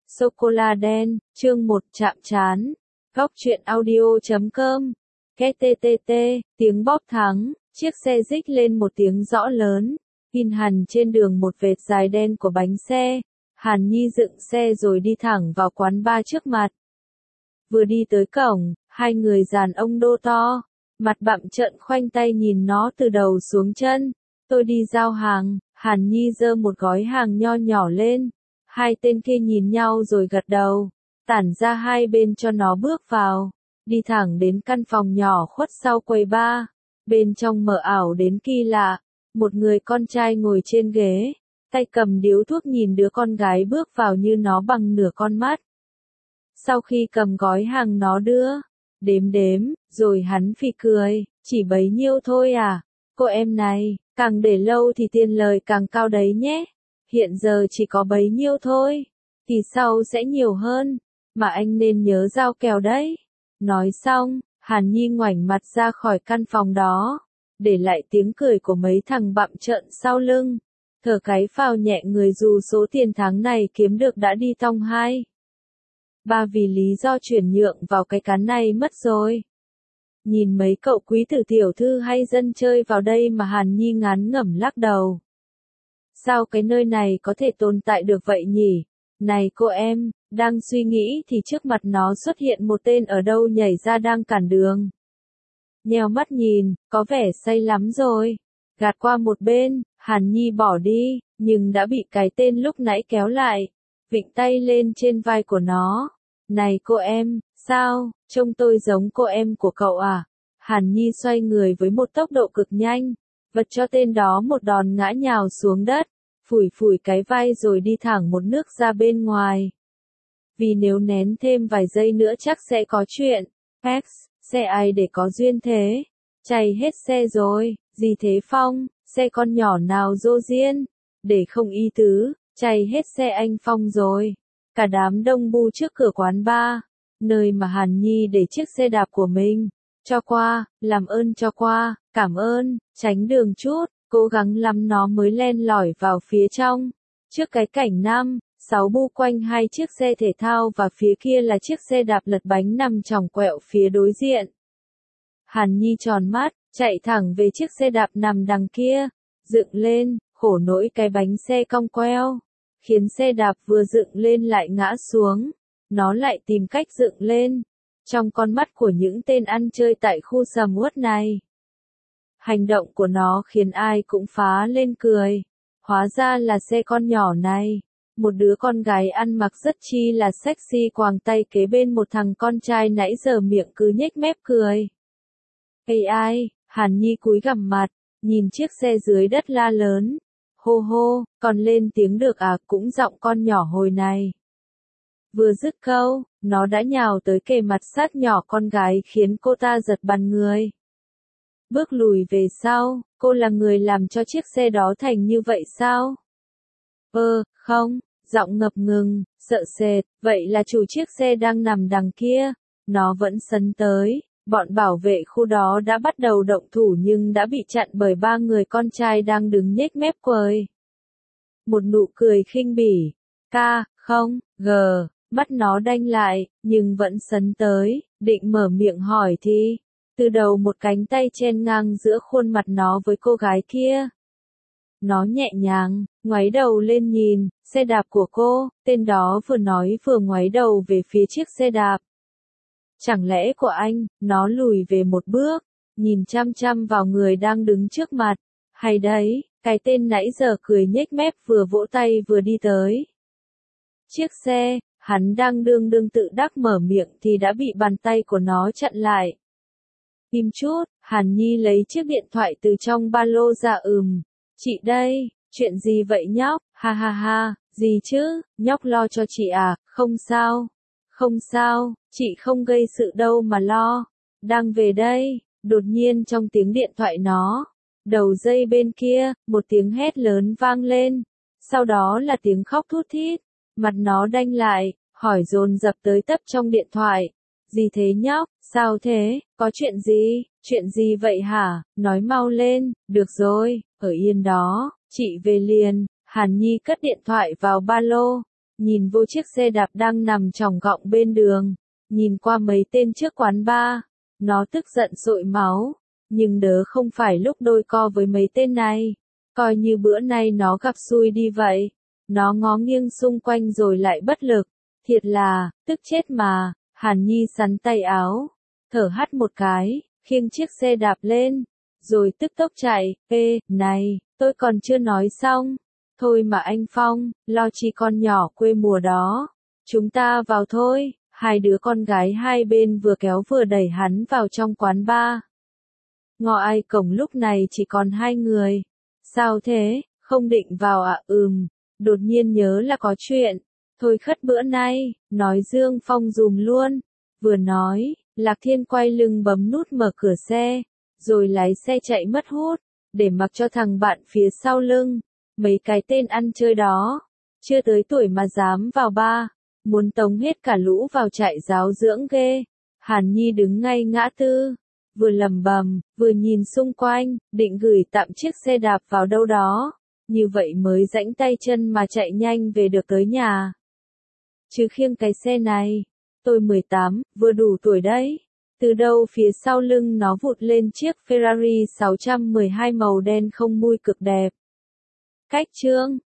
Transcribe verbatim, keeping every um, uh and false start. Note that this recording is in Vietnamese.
Sô-cô-la đen, chương một chạm trán. Góc truyện audio chấm com. Két tê tê tê, tiếng bóp thắng, chiếc xe rích lên một tiếng rõ lớn. In hằn trên đường một vệt dài đen của bánh xe. Hàn Nhi dựng xe rồi đi thẳng vào quán bar trước mặt. Vừa đi tới cổng, hai người dàn ông đô to, mặt bặm trợn khoanh tay nhìn nó từ đầu xuống chân. Tôi đi giao hàng. Hàn Nhi giơ một gói hàng nho nhỏ lên. Hai tên kia nhìn nhau rồi gật đầu, tản ra hai bên cho nó bước vào, đi thẳng đến căn phòng nhỏ khuất sau quầy bar. Bên trong mờ ảo đến kỳ lạ, một người con trai ngồi trên ghế, tay cầm điếu thuốc nhìn đứa con gái bước vào như nó bằng nửa con mắt. Sau khi cầm gói hàng nó đưa, đếm đếm, rồi hắn phì cười, chỉ bấy nhiêu thôi à, cô em này, càng để lâu thì tiền lời càng cao đấy nhé. Hiện giờ chỉ có bấy nhiêu thôi, kỳ sau sẽ nhiều hơn, mà anh nên nhớ giao kèo đấy. Nói xong, Hàn Nhi ngoảnh mặt ra khỏi căn phòng đó, để lại tiếng cười của mấy thằng bặm trợn sau lưng, thở cái phào nhẹ người dù số tiền tháng này kiếm được đã đi tong hai. Ba vì lý do chuyển nhượng vào cái cán này mất rồi. Nhìn mấy cậu quý tử tiểu thư hay dân chơi vào đây mà Hàn Nhi ngán ngẩm lắc đầu. Sao cái nơi này có thể tồn tại được vậy nhỉ? Này cô em, đang suy nghĩ thì trước mặt nó xuất hiện một tên ở đâu nhảy ra đang cản đường. Nheo mắt nhìn, có vẻ say lắm rồi. Gạt qua một bên, Hàn Nhi bỏ đi, nhưng đã bị cái tên lúc nãy kéo lại, vịnh tay lên trên vai của nó. Này cô em, sao, trông tôi giống cô em của cậu à? Hàn Nhi xoay người với một tốc độ cực nhanh, vật cho tên đó một đòn ngã nhào xuống đất, phủi phủi cái vai rồi đi thẳng một nước ra bên ngoài. Vì nếu nén thêm vài giây nữa chắc sẽ có chuyện. X, xe ai để có duyên thế? Chạy hết xe rồi, gì thế Phong, xe con nhỏ nào dô diên, để không ý tứ, chạy hết xe anh Phong rồi. Cả đám đông bu trước cửa quán bar, nơi mà Hàn Nhi để chiếc xe đạp của mình. Cho qua, làm ơn cho qua, cảm ơn, tránh đường chút, cố gắng lắm nó mới len lỏi vào phía trong. Trước cái cảnh năm, sáu bu quanh hai chiếc xe thể thao và phía kia là chiếc xe đạp lật bánh nằm chỏng quẹo phía đối diện. Hàn Nhi tròn mắt, chạy thẳng về chiếc xe đạp nằm đằng kia, dựng lên, khổ nỗi cái bánh xe cong queo, khiến xe đạp vừa dựng lên lại ngã xuống, nó lại tìm cách dựng lên. Trong con mắt của những tên ăn chơi tại khu sầm uất này, hành động của nó khiến ai cũng phá lên cười. Hóa ra là xe con nhỏ này, một đứa con gái ăn mặc rất chi là sexy quàng tay kế bên một thằng con trai nãy giờ miệng cứ nhếch mép cười. Ây ai, Hàn Nhi cúi gằm mặt, nhìn chiếc xe dưới đất la lớn. Hô hô, còn lên tiếng được à, cũng giọng con nhỏ hồi này. Vừa dứt câu, nó đã nhào tới kề mặt sát nhỏ con gái khiến cô ta giật bắn người. Bước lùi về sau, cô là người làm cho chiếc xe đó thành như vậy sao? Ơ, không, giọng ngập ngừng, sợ sệt, vậy là chủ chiếc xe đang nằm đằng kia. Nó vẫn sấn tới, bọn bảo vệ khu đó đã bắt đầu động thủ nhưng đã bị chặn bởi ba người con trai đang đứng nhếch mép cười. Một nụ cười khinh bỉ, ca, không, gờ, mắt nó đanh lại, nhưng vẫn sấn tới, định mở miệng hỏi thì, từ đầu một cánh tay chen ngang giữa khuôn mặt nó với cô gái kia. Nó nhẹ nhàng, ngoáy đầu lên nhìn, xe đạp của cô, tên đó vừa nói vừa ngoáy đầu về phía chiếc xe đạp. Chẳng lẽ của anh, nó lùi về một bước, nhìn chăm chăm vào người đang đứng trước mặt, hay đấy, cái tên nãy giờ cười nhếch mép vừa vỗ tay vừa đi tới. Chiếc xe, hắn đang đương đương tự đắc mở miệng thì đã bị bàn tay của nó chặn lại. Im chút, Hàn Nhi lấy chiếc điện thoại từ trong ba lô ra ừm. Chị đây, chuyện gì vậy nhóc, ha ha ha, gì chứ, nhóc lo cho chị à, không sao, không sao, chị không gây sự đâu mà lo, đang về đây, đột nhiên trong tiếng điện thoại nó, đầu dây bên kia, một tiếng hét lớn vang lên, sau đó là tiếng khóc thút thít, mặt nó đanh lại, hỏi dồn dập tới tấp trong điện thoại. Gì thế nhóc, sao thế, có chuyện gì, chuyện gì vậy hả, nói mau lên, được rồi, ở yên đó, chị về liền. Hàn Nhi cất điện thoại vào ba lô, nhìn vô chiếc xe đạp đang nằm tròng gọng bên đường, nhìn qua mấy tên trước quán bar, nó tức giận dội máu, nhưng đớ không phải lúc đôi co với mấy tên này, coi như bữa nay nó gặp xui đi vậy. Nó ngó nghiêng xung quanh rồi lại bất lực, thiệt là, tức chết mà. Hàn Nhi sắn tay áo, thở hắt một cái, khiêng chiếc xe đạp lên, rồi tức tốc chạy. Ê, này, tôi còn chưa nói xong. Thôi mà anh Phong, lo chi con nhỏ quê mùa đó. Chúng ta vào thôi. Hai đứa con gái hai bên vừa kéo vừa đẩy hắn vào trong quán bar. Ngọ ai cổng lúc này chỉ còn hai người. Sao thế, không định vào à? Ừm, đột nhiên nhớ là có chuyện. Thôi khất bữa nay, nói Dương Phong dùm luôn. Vừa nói, Lạc Thiên quay lưng bấm nút mở cửa xe, rồi lái xe chạy mất hút, để mặc cho thằng bạn phía sau lưng. Mấy cái tên ăn chơi đó, chưa tới tuổi mà dám vào bar, muốn tống hết cả lũ vào trại giáo dưỡng ghê. Hàn Nhi đứng ngay ngã tư, vừa lầm bầm, vừa nhìn xung quanh, định gửi tạm chiếc xe đạp vào đâu đó, như vậy mới rãnh tay chân mà chạy nhanh về được tới nhà. Chứ khiêng cái xe này, tôi mười tám, vừa đủ tuổi đấy. Từ đâu phía sau lưng nó vụt lên chiếc Ferrari sáu trăm mười hai màu đen không mui cực đẹp. Cách chương